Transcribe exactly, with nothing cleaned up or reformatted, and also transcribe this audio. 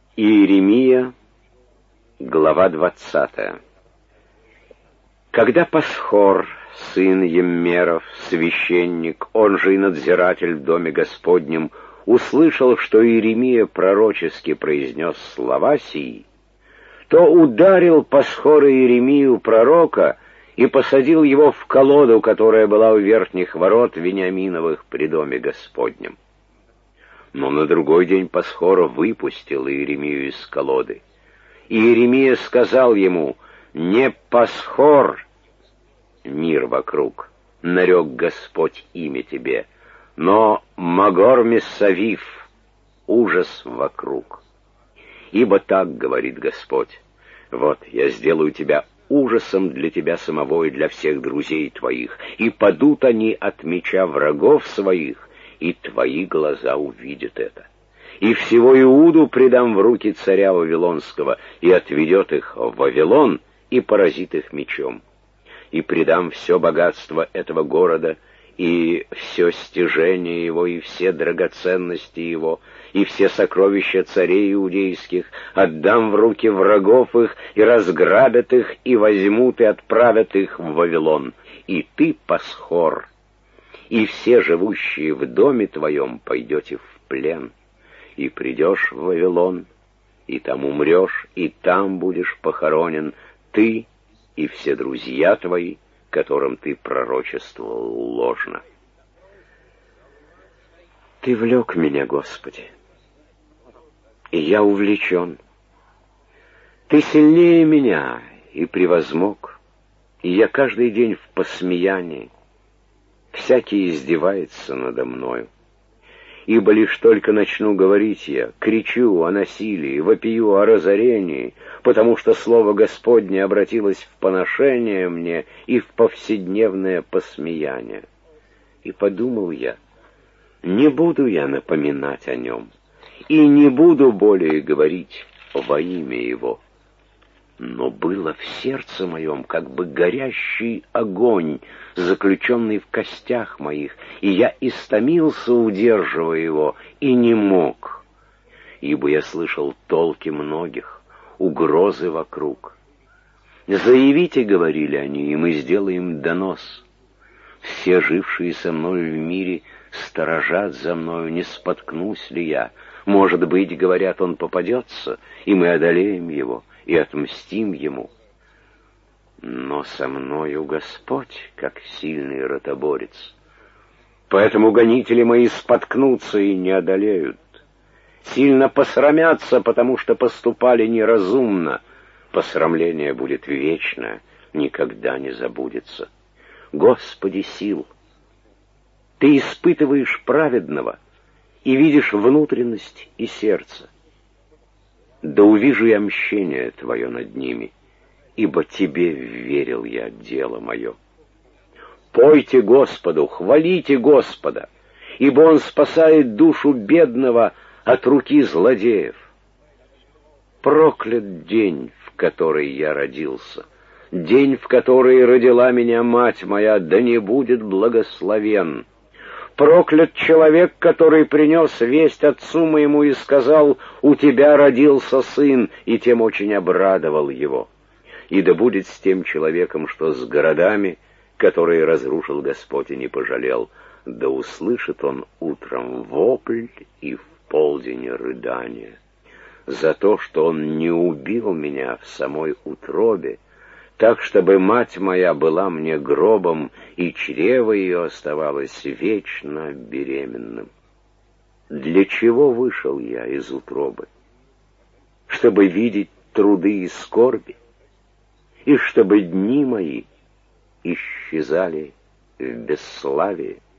Иеремия, глава двадцатая. Когда Пасхор, сын Еммеров, священник, он же и надзиратель в доме Господнем, услышал, что Иеремия пророчески произнес слова сии, то ударил Пасхор Иеремию пророка и посадил его в колоду, которая была у верхних ворот Вениаминовых при доме Господнем. Но на другой день Пасхора выпустил Иеремию из колоды. И Иеремия сказал ему: «Не Пасхор, мир вокруг, нарек Господь имя тебе, но Магор Месавив, ужас вокруг. Ибо так говорит Господь: вот я сделаю тебя ужасом для тебя самого и для всех друзей твоих, и падут они от меча врагов своих, и твои глаза увидят это. И всего Иуду предам в руки царя Вавилонского, и отведет их в Вавилон, и поразит их мечом. И предам все богатство этого города, и все стяжение его, и все драгоценности его, и все сокровища царей иудейских, отдам в руки врагов их, и разграбят их, и возьмут, и отправят их в Вавилон. И ты, Пасхор, и все живущие в доме твоем пойдете в плен, и придешь в Вавилон, и там умрешь, и там будешь похоронен, ты и все друзья твои, которым ты пророчествовал ложно. Ты влек меня, Господи, и я увлечен. Ты сильнее меня и превозмог, и я каждый день в посмеянии. Всякий издевается надо мною. Ибо лишь только начну говорить я, кричу о насилии, вопию о разорении, потому что слово Господне обратилось в поношение мне и в повседневное посмеяние. И подумал я: не буду я напоминать о нем, и не буду более говорить во имя его. Но было в сердце моем как бы горящий огонь, заключенный в костях моих, и я истомился, удерживая его, и не мог, ибо я слышал толки многих, угрозы вокруг. «Заявите, — говорили они, — и мы сделаем донос. Все жившие со мною в мире сторожат за мною, не споткнусь ли я. Может быть, — говорят, — он попадется, и мы одолеем его и отмстим ему. Но со мною Господь, как сильный ротоборец. Поэтому гонители мои споткнутся и не одолеют. Сильно посрамятся, потому что поступали неразумно. Посрамление будет вечно, никогда не забудется. Господи сил, Ты испытываешь праведного и видишь внутренность и сердце. Да увижу я мщение Твое над ними, ибо Тебе верил я дело мое. Пойте Господу, хвалите Господа, ибо Он спасает душу бедного от руки злодеев. Проклят день, в который я родился, день, в который родила меня мать моя, да не будет благословен. Проклят человек, который принес весть отцу моему и сказал: «У тебя родился сын», и тем очень обрадовал его. И да будет с тем человеком, что с городами, которые разрушил Господь и не пожалел, да услышит он утром вопль и в полдень рыдание. За то, что он не убил меня в самой утробе, так, чтобы мать моя была мне гробом, и чрево ее оставалось вечно беременным. Для чего вышел я из утробы? Чтобы видеть труды и скорби, и чтобы дни мои исчезали в бесславии.